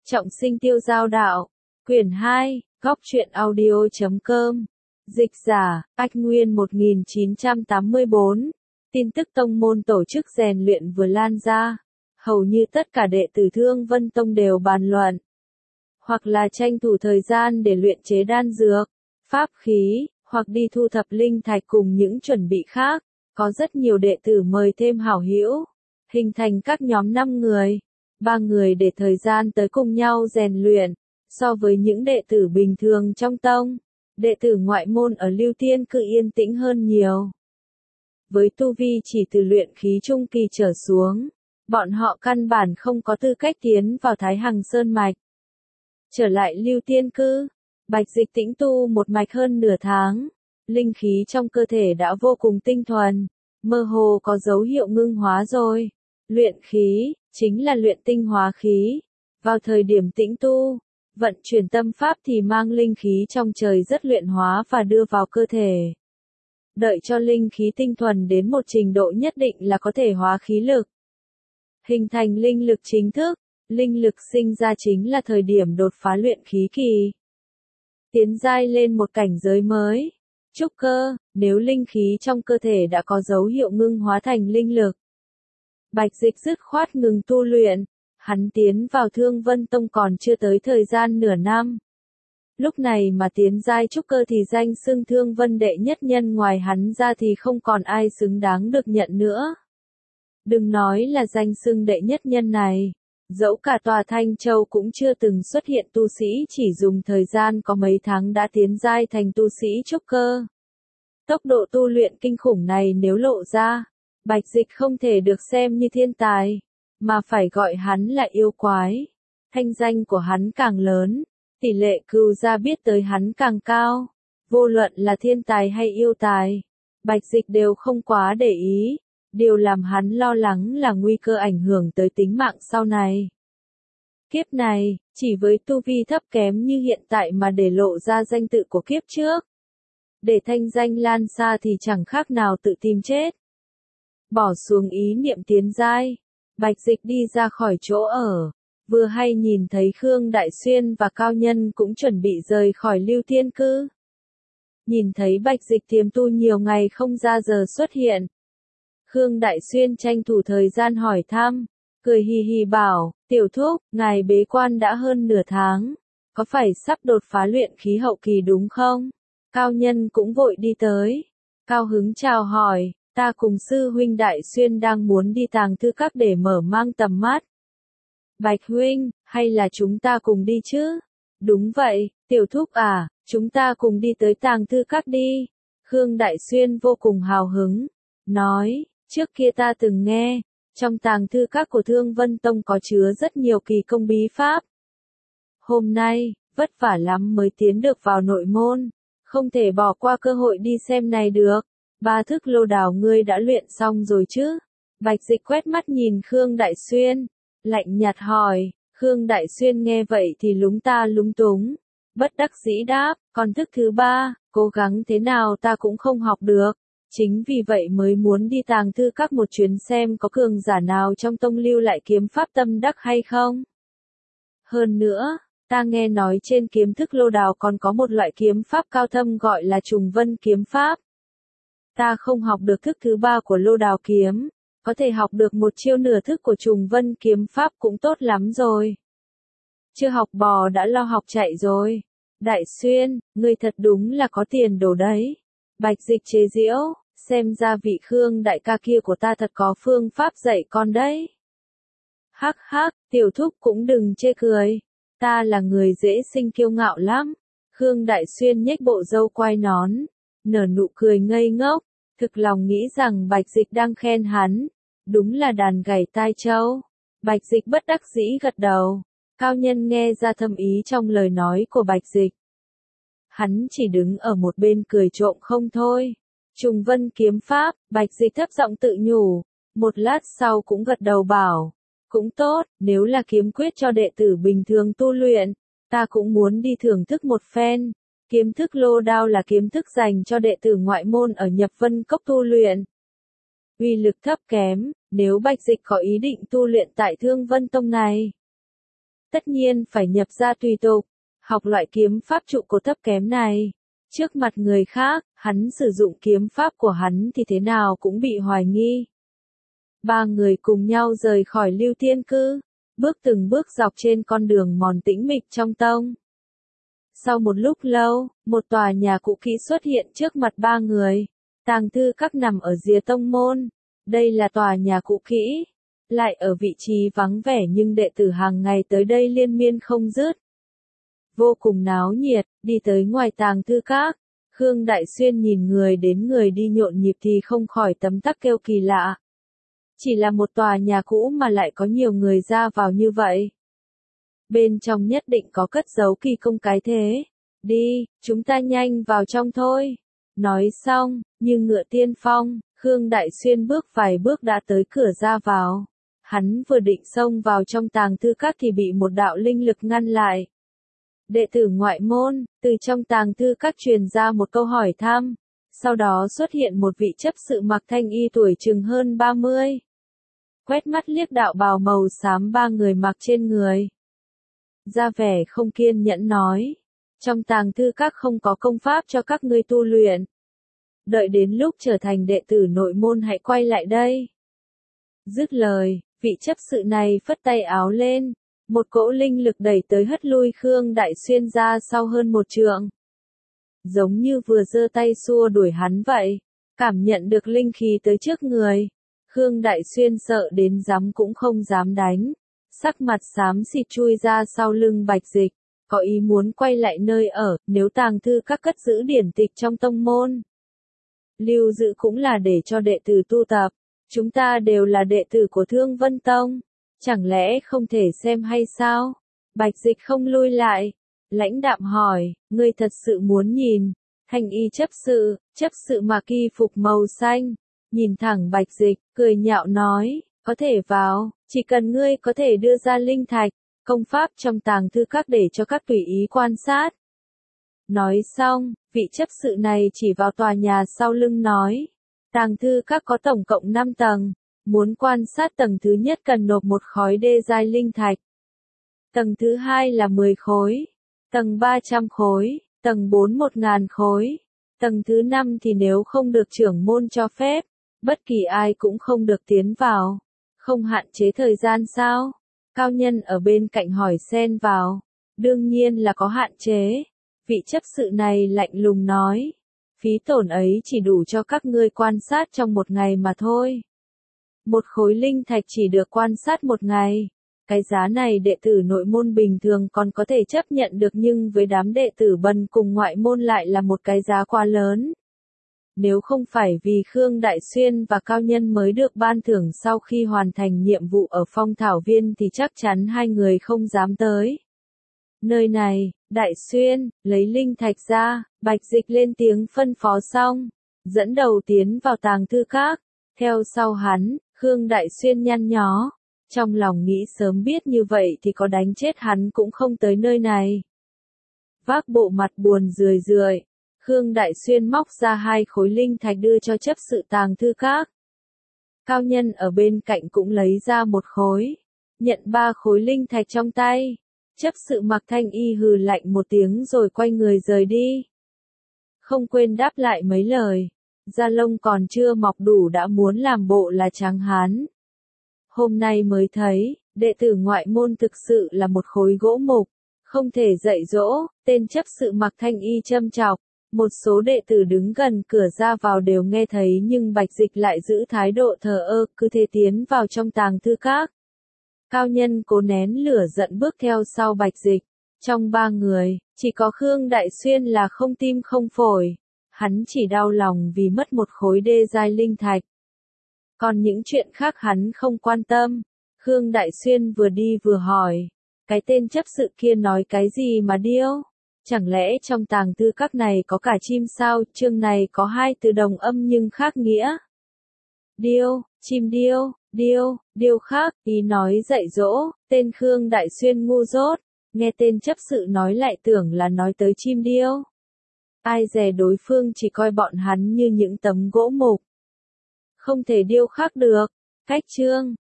Trọng sinh tiêu giao đạo. Quyển 2, góc truyện audio.com. Dịch giả, Ách Nguyên 1984. Tin tức tông môn tổ chức rèn luyện vừa lan ra. Hầu như tất cả đệ tử Thương Vân Tông đều bàn luận. Hoặc là tranh thủ thời gian để luyện chế đan dược, pháp khí, hoặc đi thu thập linh thạch cùng những chuẩn bị khác. Có rất nhiều đệ tử mời thêm hảo hữu, hình thành các nhóm 5 người, 3 người để thời gian tới cùng nhau rèn luyện. So với những đệ tử bình thường trong tông, đệ tử ngoại môn ở Lưu Tiên Cự yên tĩnh hơn nhiều. Với tu vi chỉ từ luyện khí trung kỳ trở xuống, bọn họ căn bản không có tư cách tiến vào Thái Hằng Sơn Mạch. Trở lại Lưu Tiên Cư, Bạch Dịch tĩnh tu một mạch hơn nửa tháng, linh khí trong cơ thể đã vô cùng tinh thuần, mơ hồ có dấu hiệu ngưng hóa rồi. Luyện khí, chính là luyện tinh hóa khí. Vào thời điểm tĩnh tu, vận chuyển tâm pháp thì mang linh khí trong trời rất luyện hóa và đưa vào cơ thể. Đợi cho linh khí tinh thuần đến một trình độ nhất định là có thể hóa khí lực. Hình thành linh lực chính thức, linh lực sinh ra chính là thời điểm đột phá luyện khí kỳ. Tiến giai lên một cảnh giới mới. Trúc cơ, nếu linh khí trong cơ thể đã có dấu hiệu ngưng hóa thành linh lực. Bạch Dịch dứt khoát ngừng tu luyện. Hắn tiến vào Thương Vân Tông còn chưa tới thời gian nửa năm. Lúc này mà tiến giai trúc cơ thì danh xưng Thương Vân đệ nhất nhân ngoài hắn ra thì không còn ai xứng đáng được nhận nữa. Đừng nói là danh xưng đệ nhất nhân này, dẫu cả tòa Thanh Châu cũng chưa từng xuất hiện tu sĩ chỉ dùng thời gian có mấy tháng đã tiến giai thành tu sĩ trúc cơ. Tốc độ tu luyện kinh khủng này nếu lộ ra, Bạch Dịch không thể được xem như thiên tài, mà phải gọi hắn là yêu quái. Thanh danh của hắn càng lớn, tỷ lệ cừu gia biết tới hắn càng cao. Vô luận là thiên tài hay yêu tài, Bạch Dịch đều không quá để ý. Điều làm hắn lo lắng là nguy cơ ảnh hưởng tới tính mạng sau này. Kiếp này, chỉ với tu vi thấp kém như hiện tại mà để lộ ra danh tự của kiếp trước. Để thanh danh lan xa thì chẳng khác nào tự tìm chết. Bỏ xuống ý niệm tiến giai, Bạch Dịch đi ra khỏi chỗ ở, vừa hay nhìn thấy Khương Đại Xuyên và Cao Nhân cũng chuẩn bị rời khỏi Lưu Tiên Cư. Nhìn thấy Bạch Dịch tiềm tu nhiều ngày không ra giờ xuất hiện. Khương Đại Xuyên tranh thủ thời gian hỏi thăm, cười hì hì bảo, tiểu thúc, ngài bế quan đã hơn nửa tháng, có phải sắp đột phá luyện khí hậu kỳ đúng không? Cao Nhân cũng vội đi tới, cao hứng chào hỏi, ta cùng sư huynh Đại Xuyên đang muốn đi Tàng Thư Các để mở mang tầm mắt. Bạch huynh, hay là chúng ta cùng đi chứ? Đúng vậy, tiểu thúc à, chúng ta cùng đi tới Tàng Thư Các đi. Khương Đại Xuyên vô cùng hào hứng, nói, trước kia ta từng nghe, trong Tàng Thư Các của Thương Vân Tông có chứa rất nhiều kỳ công bí pháp. Hôm nay, vất vả lắm mới tiến được vào nội môn, không thể bỏ qua cơ hội đi xem này được. 3 thức lô đào ngươi đã luyện xong rồi chứ? Bạch Dịch quét mắt nhìn Khương Đại Xuyên, lạnh nhạt hỏi. Khương Đại Xuyên nghe vậy thì lúng ta lúng túng, bất đắc dĩ đáp, còn thức thứ 3, cố gắng thế nào ta cũng không học được. Chính vì vậy mới muốn đi Tàng Thư Các một chuyến xem có cường giả nào trong tông lưu lại kiếm pháp tâm đắc hay không. Hơn nữa, ta nghe nói trên kiếm thức lô đào còn có một loại kiếm pháp cao thâm gọi là trùng vân kiếm pháp. Ta không học được thức thứ 3 của lô đào kiếm, có thể học được một chiêu nửa thức của trùng vân kiếm pháp cũng tốt lắm rồi. Chưa học bò đã lo học chạy rồi. Đại Xuyên, ngươi thật đúng là có tiền đồ đấy. Bạch Dịch chế giễu, xem ra vị Khương đại ca kia của ta thật có phương pháp dạy con đấy. Hắc hắc, tiểu thúc cũng đừng chê cười. Ta là người dễ sinh kiêu ngạo lắm. Khương Đại Xuyên nhếch bộ râu quai nón, nở nụ cười ngây ngốc, thực lòng nghĩ rằng Bạch Dịch đang khen hắn. Đúng là đàn gảy tai trâu. Bạch Dịch bất đắc dĩ gật đầu. Cao Nhân nghe ra thâm ý trong lời nói của Bạch Dịch. Hắn chỉ đứng ở một bên cười trộm không thôi. Trùng vân kiếm pháp, Bạch Dịch thấp giọng tự nhủ. Một lát sau cũng gật đầu bảo. Cũng tốt, nếu là kiếm quyết cho đệ tử bình thường tu luyện, ta cũng muốn đi thưởng thức một phen. Kiếm thức lô đao là kiếm thức dành cho đệ tử ngoại môn ở Nhập Vân Cốc tu luyện. Uy lực thấp kém, nếu Bạch Dịch có ý định tu luyện tại Thương Vân Tông này, tất nhiên phải nhập gia tùy tục, học loại kiếm pháp trụ cột thấp kém này. Trước mặt người khác, hắn sử dụng kiếm pháp của hắn thì thế nào cũng bị hoài nghi. Ba người cùng nhau rời khỏi Lưu Tiên Cư, bước từng bước dọc trên con đường mòn tĩnh mịch trong tông. Sau một lúc lâu, một tòa nhà cũ kỹ xuất hiện trước mặt ba người. Tàng thư các nằm ở rìa tông môn. Đây là tòa nhà cũ kỹ, lại ở vị trí vắng vẻ nhưng đệ tử hàng ngày tới đây liên miên không dứt. Vô cùng náo nhiệt, đi tới ngoài tàng thư các. Khương Đại Xuyên nhìn người đến người đi nhộn nhịp thì không khỏi tấm tắc kêu kỳ lạ. Chỉ là một tòa nhà cũ mà lại có nhiều người ra vào như vậy. Bên trong nhất định có cất giấu kỳ công cái thế. Đi, chúng ta nhanh vào trong thôi. Nói xong, như ngựa tiên phong, Khương Đại Xuyên bước vài bước đã tới cửa ra vào. Hắn vừa định xông vào trong tàng thư các thì bị một đạo linh lực ngăn lại. Đệ tử ngoại môn, từ trong tàng thư các truyền ra một câu hỏi thăm. Sau đó xuất hiện một vị chấp sự mặc thanh y tuổi chừng hơn 30. Quét mắt liếc đạo bào màu xám ba người mặc trên người. Ra vẻ không kiên nhẫn nói. Trong tàng thư các không có công pháp cho các ngươi tu luyện. Đợi đến lúc trở thành đệ tử nội môn hãy quay lại đây. Dứt lời, vị chấp sự này phất tay áo lên. Một cỗ linh lực đẩy tới hất lui Khương Đại Xuyên ra sau hơn một trượng. Giống như vừa giơ tay xua đuổi hắn vậy. Cảm nhận được linh khí tới trước người. Khương Đại Xuyên sợ đến dám cũng không dám đánh. Sắc mặt xám xịt chui ra sau lưng Bạch Dịch. Có ý muốn quay lại nơi ở, nếu tàng thư các cất giữ điển tịch trong tông môn. Lưu giữ cũng là để cho đệ tử tu tập. Chúng ta đều là đệ tử của Thương Vân Tông. Chẳng lẽ không thể xem hay sao? Bạch Dịch không lui lại. Lãnh đạm hỏi, ngươi thật sự muốn nhìn? Thanh y chấp sự mặc y phục màu xanh. Nhìn thẳng Bạch Dịch, cười nhạo nói, có thể vào, chỉ cần ngươi có thể đưa ra linh thạch, công pháp trong tàng thư các để cho các tùy ý quan sát. Nói xong, vị chấp sự này chỉ vào tòa nhà sau lưng nói, tàng thư các có tổng cộng 5 tầng, muốn quan sát tầng thứ nhất cần nộp một khối đê giai linh thạch. Tầng thứ hai là 10 khối, tầng 300 khối, tầng 4 1.000 khối, tầng thứ 5 thì nếu không được trưởng môn cho phép, bất kỳ ai cũng không được tiến vào. Không hạn chế thời gian sao? Cao nhân ở bên cạnh hỏi xen vào. Đương nhiên là có hạn chế. Vị chấp sự này lạnh lùng nói. Phí tổn ấy chỉ đủ cho các ngươi quan sát trong một ngày mà thôi. Một khối linh thạch chỉ được quan sát một ngày. Cái giá này đệ tử nội môn bình thường còn có thể chấp nhận được nhưng với đám đệ tử bần cùng ngoại môn lại là một cái giá quá lớn. Nếu không phải vì Khương Đại Xuyên và Cao Nhân mới được ban thưởng sau khi hoàn thành nhiệm vụ ở Phong Thảo Viên thì chắc chắn hai người không dám tới. Nơi này, Đại Xuyên, lấy linh thạch ra, Bạch Dịch lên tiếng phân phó xong, dẫn đầu tiến vào tàng thư các, theo sau hắn, Khương Đại Xuyên nhăn nhó, trong lòng nghĩ sớm biết như vậy thì có đánh chết hắn cũng không tới nơi này. Vác bộ mặt buồn rười rượi. Khương Đại Xuyên móc ra 2 khối linh thạch đưa cho chấp sự tàng thư các. Cao nhân ở bên cạnh cũng lấy ra 1 khối. Nhận 3 khối linh thạch trong tay. Chấp sự mặc thanh y hừ lạnh một tiếng rồi quay người rời đi. Không quên đáp lại mấy lời. Da lông còn chưa mọc đủ đã muốn làm bộ là tráng hán. Hôm nay mới thấy, đệ tử ngoại môn thực sự là một khối gỗ mục. Không thể dạy dỗ, tên chấp sự mặc thanh y châm chọc. Một số đệ tử đứng gần cửa ra vào đều nghe thấy nhưng Bạch Dịch lại giữ thái độ thờ ơ, cứ thế tiến vào trong tàng thư các. Cao nhân cố nén lửa giận bước theo sau Bạch Dịch. Trong 3 người, chỉ có Khương Đại Xuyên là không tim không phổi. Hắn chỉ đau lòng vì mất một khối đê giai linh thạch. Còn những chuyện khác hắn không quan tâm. Khương Đại Xuyên vừa đi vừa hỏi. Cái tên chấp sự kia nói cái gì mà điêu? Chẳng lẽ trong tàng thư các này có cả chim sao? Chương này có 2 từ đồng âm nhưng khác nghĩa. Điêu, chim điêu, điêu khác, ý nói dạy dỗ, tên Khương Đại Xuyên ngu dốt, nghe tên chấp sự nói lại tưởng là nói tới chim điêu. Ai dè đối phương chỉ coi bọn hắn như những tấm gỗ mục. Không thể điêu khắc được. Cách chương